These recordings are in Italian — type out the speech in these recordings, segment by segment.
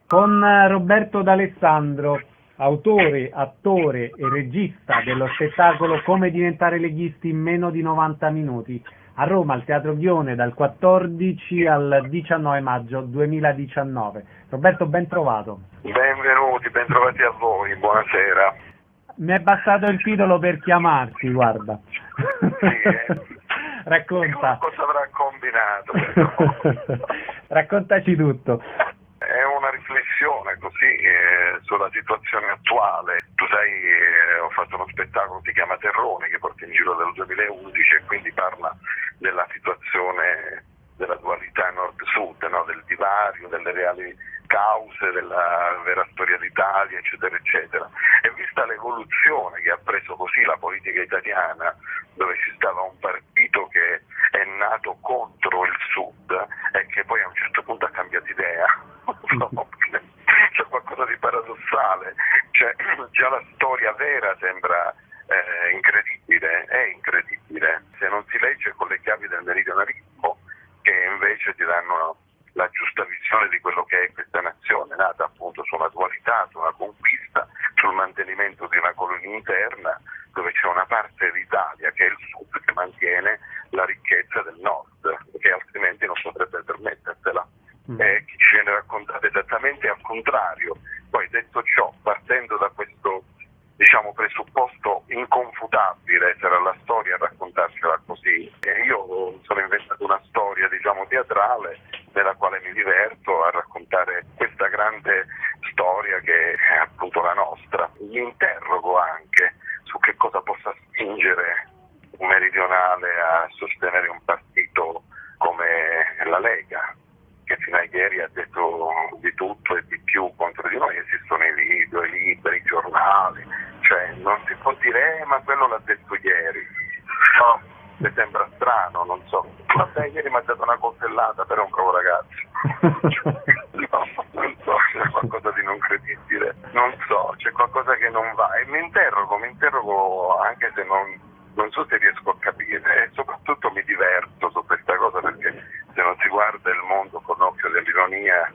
con Roberto D'Alessandro, autore, attore e regista dello spettacolo Come diventare leghisti in meno di 90 minuti, a Roma al Teatro Ghione dal 14 al 19 maggio 2019. Roberto, ben trovato. Benvenuti, ben trovati a voi, buonasera. Mi è bastato il titolo per chiamarti, guarda. Sì, Racconta. cosa avrà combinato? Raccontaci tutto. È una riflessione così sulla situazione attuale. Tu sai, ho fatto uno spettacolo che si chiama Terroni, che porta in giro del 2011 e quindi parla della situazione della dualità nord-sud, no? Del divario, delle reali cause della vera storia d'Italia, eccetera, eccetera. E vista l'evoluzione che ha preso così la politica italiana, dove ci stava un partito che è nato contro il sud e che poi a un certo punto ha cambiato idea, c'è qualcosa di paradossale, cioè, già la storia vera sembra incredibile, è incredibile, se non si legge con le chiavi del meridionalismo, che invece ti danno la giusta visione di quello che è questa nazione, nata appunto su una dualità, su una conquista, sul mantenimento di una colonia interna, dove c'è una parte d'Italia che è il sud che mantiene la ricchezza del nord, che altrimenti non potrebbe permettersela. Chi ci viene raccontato esattamente al contrario. Poi, detto ciò, partendo da questo presupposto inconfutabile, sarà la storia a raccontarcela così, e io sono inventato una storia teatrale nella quale mi diverto a raccontare questa grande storia che è appunto la nostra. Mi interrogo anche su che cosa possa spingere un meridionale a sostenere un partito come la Lega, che fino a ieri ha detto di tutto e di più contro di noi. Esistono i video, i libri, i giornali, cioè non si può dire ma quello l'ha detto ieri. No, mi sembra strano, non so. Vabbè, ieri mi ha dato una coltellata, però è un bravo ragazzo. No, non so, c'è qualcosa di non credibile, non so, c'è qualcosa che non va e mi interrogo anche se non so se riesco a capire e soprattutto mi diverto su questa cosa, perché se non si guarda il mondo con occhio dell'ironia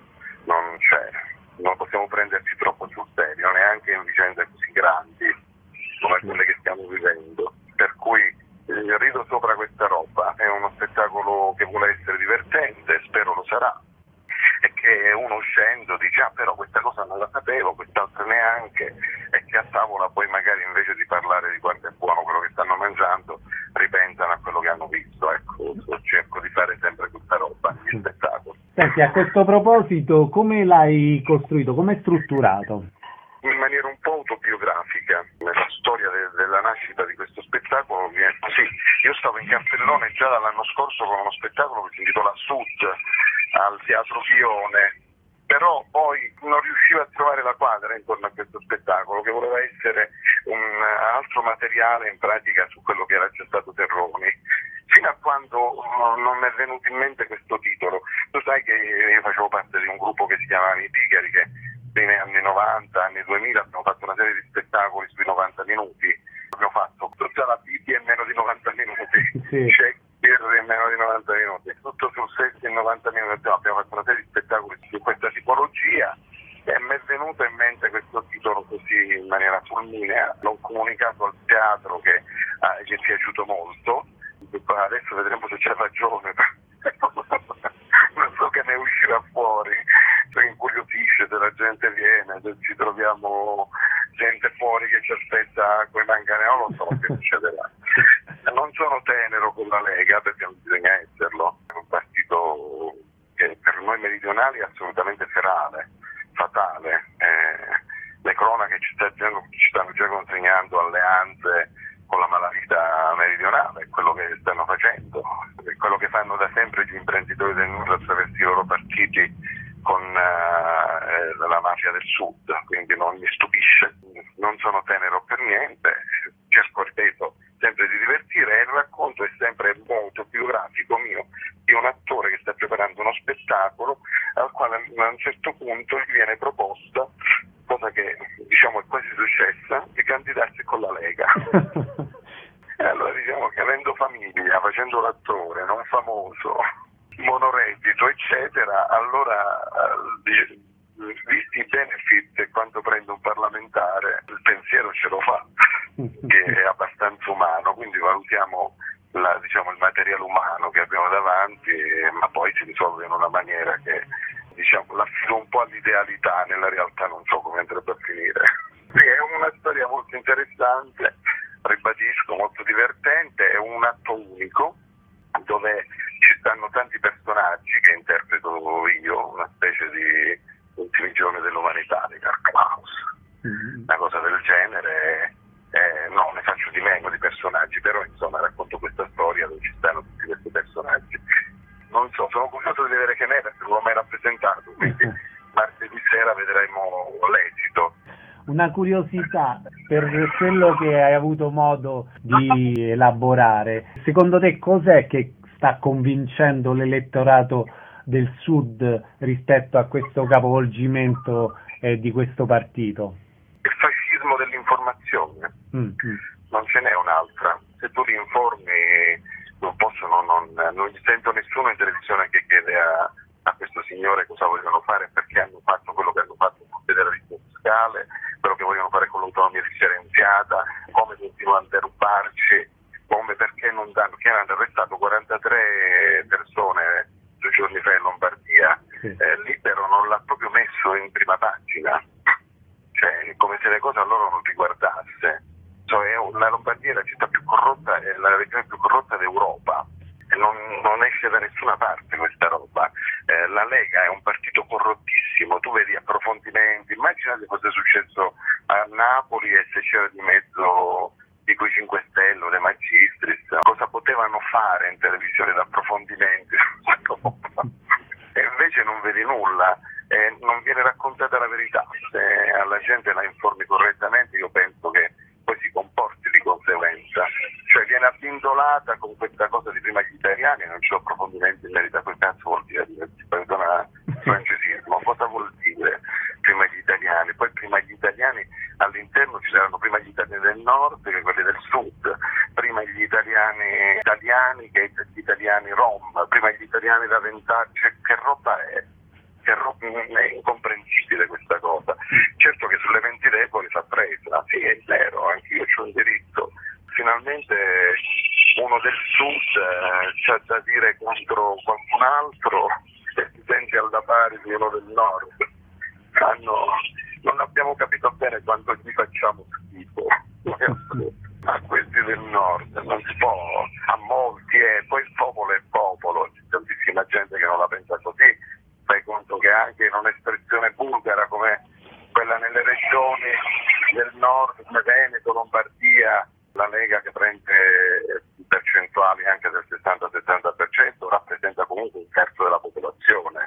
non possiamo prenderci troppo sul serio, neanche in vicende così grandi come quelle che stiamo vivendo, per cui rido sopra questa roba. È uno spettacolo che vuole essere divertente, spero lo sarà, e che uno uscendo dice però questa cosa non la sapevo, quest'altra neanche, e che a tavola poi magari invece di parlare di quanto è buono quello che stanno mangiando ripensano a quello che hanno visto. Ecco, cerco di fare sempre questa roba, il spettacolo. Senti, a questo proposito, come l'hai costruito, come è strutturato? In maniera un po' autobiografica. La storia della nascita di questo spettacolo viene così. Io stavo in cartellone già dall'anno scorso con uno spettacolo che si intitola Sud al Teatro Ghione, però poi non riuscivo a trovare la quadra intorno a questo spettacolo, che voleva essere un altro materiale in pratica su quello che era già stato Terroni, fino a quando non mi è venuto in mente questo titolo. Tu sai che io facevo parte di un gruppo che si chiamava I Tigari, che nei anni 90, anni 2000 abbiamo fatto una serie di spettacoli sui 90 minuti, abbiamo fatto tutta la Bibbia in meno di 90 minuti, sì. Shakespeare in meno di 90 minuti, tutto sul sesso in 90 minuti, abbiamo fatto una serie di spettacoli su questa tipologia e mi è venuto in mente questo titolo così in maniera fulminea. L'ho comunicato al teatro che gli è piaciuto molto, adesso vedremo se c'è ragione, non so che ne uscirà fuori, incuriosisce se la gente viene, se ci troviamo gente fuori che ci aspetta coi manganelli, non lo so che succederà. Non sono tenero con la Lega, perché non bisogna esserlo, è un partito che per noi meridionali è assolutamente ferale, fatale. Le cronache ci stanno già consegnando alleanze con la malavita meridionale, quello che stanno facendo, è quello che fanno da sempre gli imprenditori del nord attraverso i loro partiti con la mafia del sud, quindi non mi stupisce, non sono tenero per niente, cerco, ripeto, sempre di divertire, e il racconto è sempre molto biografico mio di un attore che sta preparando uno spettacolo al quale a un certo punto gli viene proposta, cosa che è quasi successa, di candidarsi con la Lega. E allora diciamo che avendo famiglia, facendo l'attore, non famoso, monoreddito, eccetera, allora visti ce lo fa, che è abbastanza umano, quindi valutiamo il materiale umano che abbiamo davanti, ma poi si risolve in una maniera che l'affido un po' all'idealità, nella realtà non so come andrebbe a finire. Sì, è una storia molto interessante, ribadisco, molto divertente, è un atto unico dove ci stanno tanti personaggi che interpreto io, una specie di ultimi giorni dell'umanità di Karl Kraus, una cosa del genere. No, ne faccio di meno di personaggi, però insomma racconto questa storia dove ci stanno tutti questi personaggi. Non so, sono curioso di vedere che ne è, perché non l'ho mai rappresentato, quindi martedì sera vedremo l'esito. Una curiosità per quello che hai avuto modo di elaborare. Secondo te cos'è che sta convincendo l'elettorato del Sud rispetto a questo capovolgimento di questo partito? Il fascismo dell'informazione. Non ce n'è un'altra. Se tu li informi non gli sento nessuno in televisione che chiede a questo signore cosa vogliono fare, perché hanno fatto quello che hanno fatto con il federalismo fiscale, quello che vogliono fare con l'autonomia differenziata, come continuano a derubarci, perché non danno, che hanno arrestato 43 persone 2 giorni fa in Lombardia. Libero non l'ha proprio messo in prima pagina, cioè come se le cose a loro non riguardasse. La Lombardia è la città più corrotta, è la regione più corrotta d'Europa, e non esce da nessuna parte questa roba. La Lega è un partito corrottissimo, tu vedi approfondimenti, immaginate cosa è successo a Napoli e se c'era di mezzo di quei 5 Stelle o dei Magistris, cosa potevano fare in televisione da approfondimenti e invece non vedi nulla, non viene raccontata la verità. Se alla gente la informi correttamente, io penso che poi si comporti di conseguenza, cioè viene abbindolata con questa cosa di prima gli italiani, non c'è approfondimento in merito a quel cazzo vuol dire, perdona il francesismo, cosa vuol dire prima gli italiani? Poi prima gli italiani all'interno ci saranno prima gli italiani del nord che quelli del sud, prima gli italiani che gli italiani rom, prima gli italiani da 20 anni, cioè, che roba è? È incomprensibile questa cosa. Certo che sulle menti deboli s'ha presa, sì è vero, anch'io c'ho un diritto. Finalmente uno del sud c'ha da dire contro qualcun altro e si sente alla pari di uno del nord. Non abbiamo capito bene quanto gli facciamo schifo a questi del nord, non si può, a molti, poi il popolo è popolo, c'è tantissima gente che non la pensa così. Fai conto che anche in un'espressione bulgara come quella nelle regioni del nord, come Veneto, Lombardia, la Lega che prende percentuali anche del 60-70% rappresenta comunque un terzo della popolazione,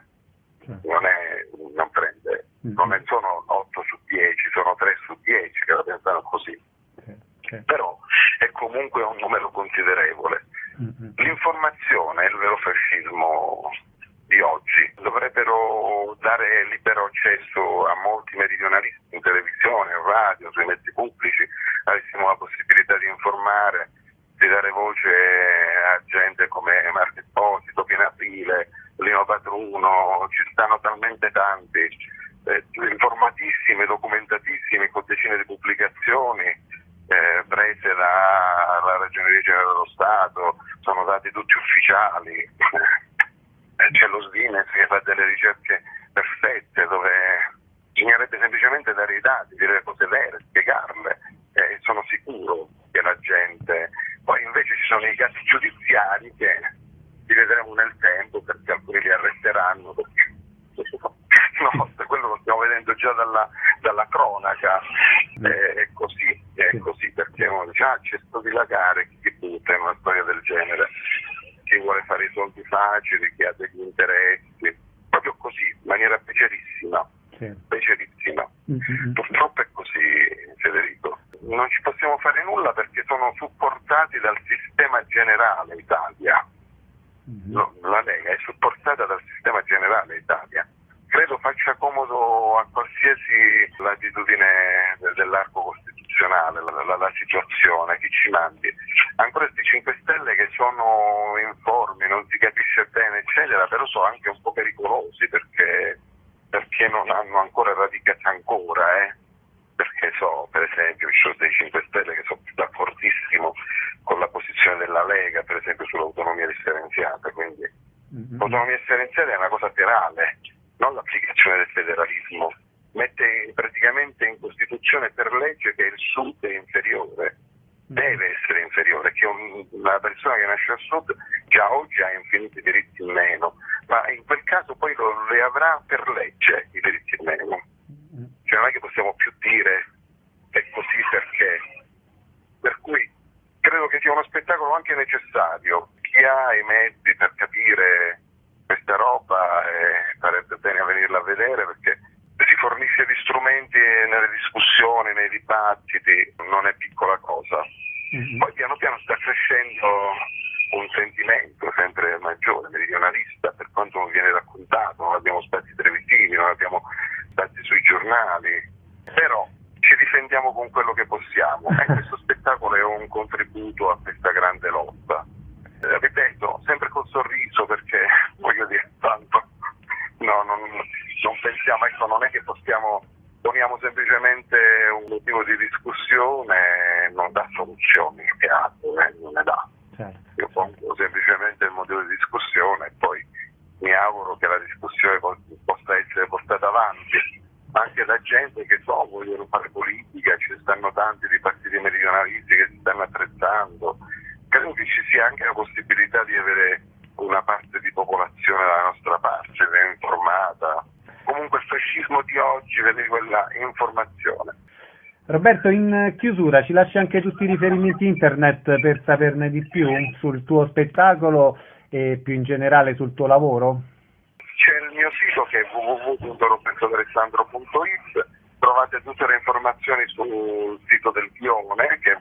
non sono 8 su 10, sono 3 su 10 che la pensano così, però è comunque un numero considerevole. L'informazione è il vero fascismo di oggi. Dovrebbero dare libero accesso a molti meridionalisti in televisione, in radio, sui mezzi pubblici, avessimo la possibilità di informare, di dare voce a gente come Marco Esposito, Piero Aprile, Lino Patruno, ci stanno talmente tanti, informatissimi, documentatissimi, con decine di pubblicazioni prese dalla Ragioneria Generale dello Stato, sono dati tutti ufficiali. C'è lo Svines che fa delle ricerche perfette dove bisognerebbe semplicemente dare i dati, dire le cose vere, spiegarle, e sono sicuro che la gente... Poi invece ci sono i casi giudiziari che li vedremo nel tempo, perché alcuni li arresteranno, perché no, quello lo stiamo vedendo già dalla cronaca, è così perché uno dice c'è sto dilagare, chi butta in una storia del genere, chi vuole fare i soldi facili, chi ha degli interessi, proprio così, in maniera becerissima. Purtroppo è così, Federico. Non ci possiamo fare nulla perché sono supportati dal sistema generale Italia. La Lega è supportata dal sistema generale Italia. Credo faccia comodo a qualsiasi latitudine dell'arco costituzionale la situazione, chi ci mandi. Ancora questi 5 Stelle che sono informi, non si capisce bene, eccetera, però sono anche un po' pericolosi perché non hanno ancora radicato perché che so, per esempio, ci sono dei 5 Stelle che sono d'accordissimo con la posizione della Lega, per esempio, sull'autonomia differenziata, quindi l'autonomia differenziata è una cosa penale, non l'applicazione del federalismo. Mette praticamente in Costituzione per legge che il Sud è inferiore, deve essere inferiore, che una persona che nasce al Sud già oggi ha infiniti diritti in meno, ma in quel caso poi le avrà per legge i diritti in meno. Cioè non è che possiamo più dire è così perché. Per cui credo che sia uno spettacolo anche necessario. Chi ha i mezzi per capire questa roba farebbe bene a venirla a vedere, perché si fornisce di strumenti nelle discussioni, nei dibattiti, non è piccola cosa. Poi piano piano sta crescendo un sentimento sempre maggiore, meridionalista, per quanto non viene raccontato, non abbiamo spazi televisivi, non abbiamo spazi sui giornali, però ci difendiamo con quello che possiamo e questo spettacolo è un contributo a questa grande lotta. Ripeto, sempre col sorriso, perché voglio dire, tanto non pensiamo, ecco, non è che poniamo semplicemente un motivo di discussione, non dà soluzioni, che altro, non ne dà. Certo. Io pongo semplicemente il motivo di discussione e poi mi auguro che la discussione possa essere portata avanti anche da gente che vogliono fare politica, ci stanno tanti di partiti meridionalisti che si stanno attrezzando. Credo che ci sia anche la possibilità di avere una parte di popolazione dalla nostra parte, ben informata. Comunque il fascismo di oggi vede quella informazione. Roberto, in chiusura ci lasci anche tutti i riferimenti internet per saperne di più sul tuo spettacolo e più in generale sul tuo lavoro? C'è il mio sito che è www.robertoalessandro.it, trovate tutte le informazioni sul sito del Ghione che è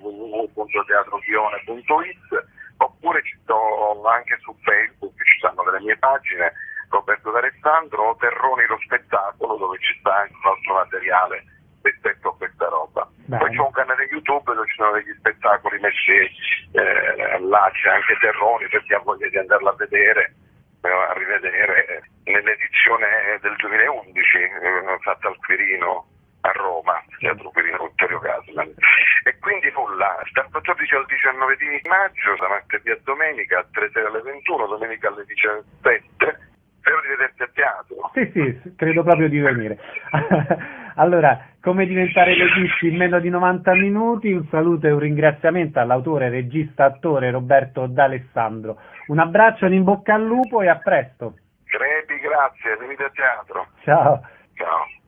www.teatroghione.it, oppure ci sto anche su Facebook, ci stanno delle mie pagine, Roberto D'Alessandro o Terroni lo spettacolo, dove ci sta anche il nostro materiale rispetto a questa roba. Bene. Poi c'è un canale YouTube dove ci sono degli spettacoli messi, là c'è anche Terroni per chi ha voglia di andarla a vedere, a rivedere, nell'edizione del 2011 fatta al Quirino a Roma, Teatro Quirino Vittorio Gassman. E quindi nulla, dal 14 al 19 di maggio, da martedì a domenica, alle 3 alle 21, domenica alle 17. Spero di vederti a teatro. Sì, credo proprio di venire. Allora, come diventare legisti in meno di 90 minuti? Un saluto e un ringraziamento all'autore, regista, attore Roberto D'Alessandro. Un abbraccio, un in bocca al lupo e a presto. Crepi, grazie, venite a teatro. Ciao. Ciao.